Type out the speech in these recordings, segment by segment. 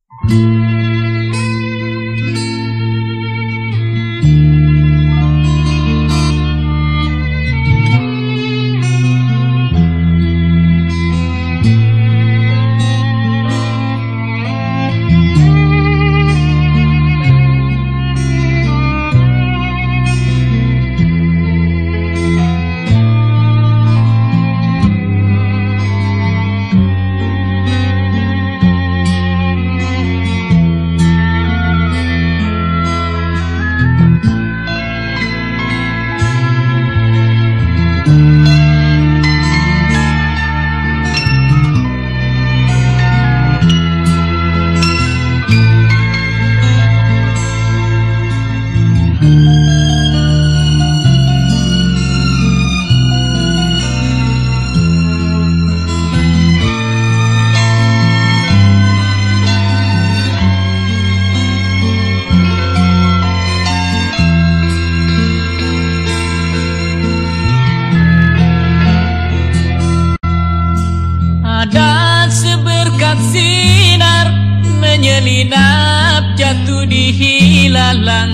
Ada seberkat sinar menyelinap jatuh di hilalang.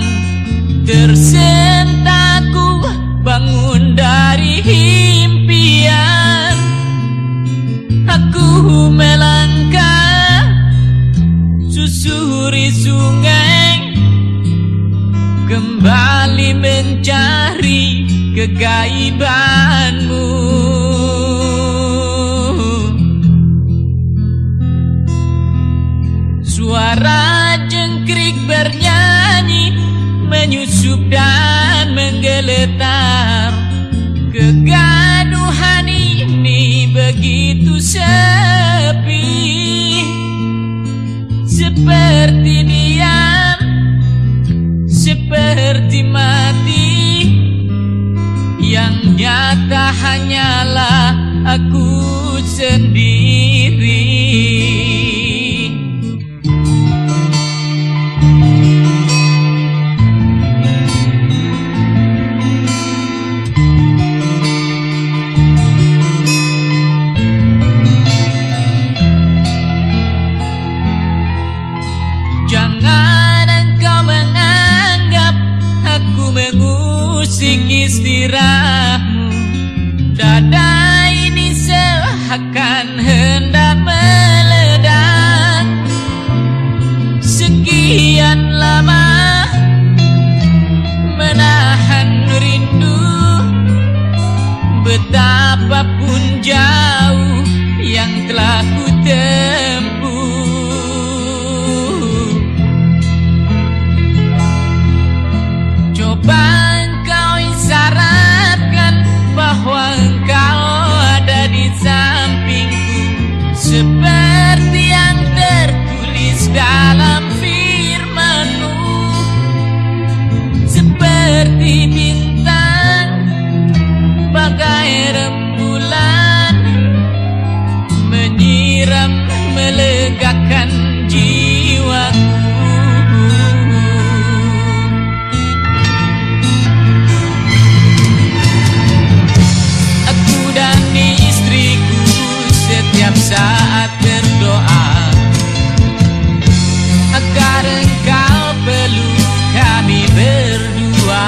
Tersentaku bangun dari impian. Aku melangkah susuri sungai, kembali mencari kegaibanmu. Suara jengkrik bernyanyi, menyusup dan menggeletar. Kegaduhan ini begitu sepi, seperti diam, seperti mati. Yang nyata hanyalah aku sendiri. Jangan engkau menganggap aku mengusik istirahatmu. Dada ini seakan hendak meledak. Sekian lama menahan rindu, betapapun jauh yang telah ku tempuh. Coba engkau isyaratkan bahwa engkau ada di sampingku, seperti yang tertulis dalam firman-Mu. Seperti bintang bagai rembulan, menyiram melegakan jiwaku. Setiap saat berdoa agar engkau peluk kami berdua.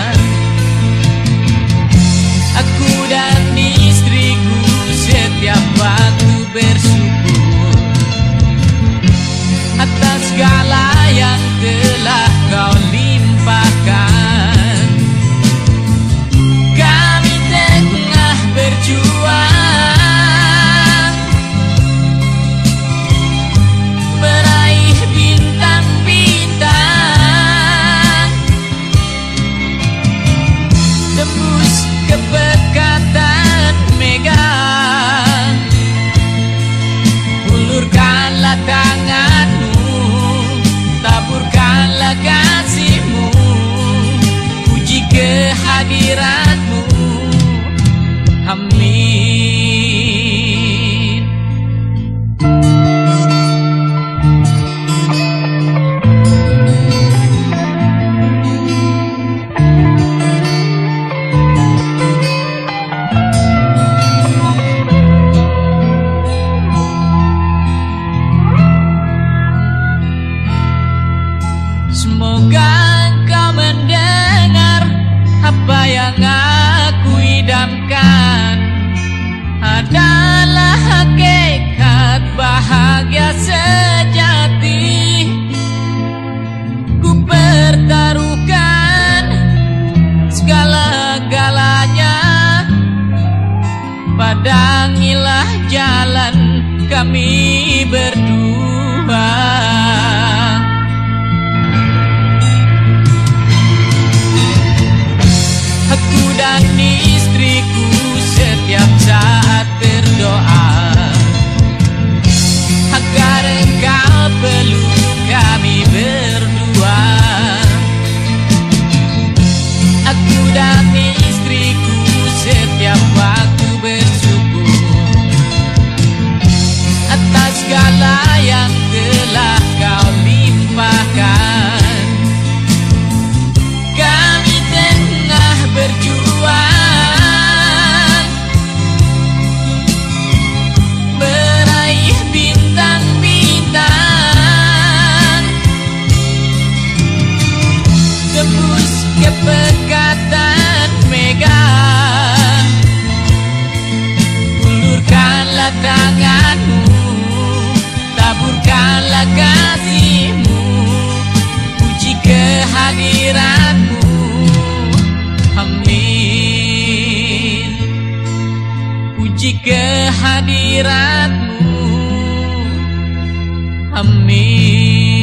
Aku dan istriku setiap waktu bersyukur atas segala yang telah kau limpahkan. Kami tengah berjuang kepekatan mega. Ulurkanlah tanganmu, taburkanlah kasihmu, puji kehadiratmu. Amin. kami berdua. Aku dan istriku setiap saat berdoa agar engkau peluk kami berdua. Aku dan istriku setiap waktu bersyukur atas segala yang telah kau limpahkan. Kami tengah berjuang meraih bintang-bintang, tembus ke pekatan mega. Ulurkanlah tanganmu, taburkanlah kasihmu, puji kehadiratmu. Amin. Puji kehadiratmu. Amin.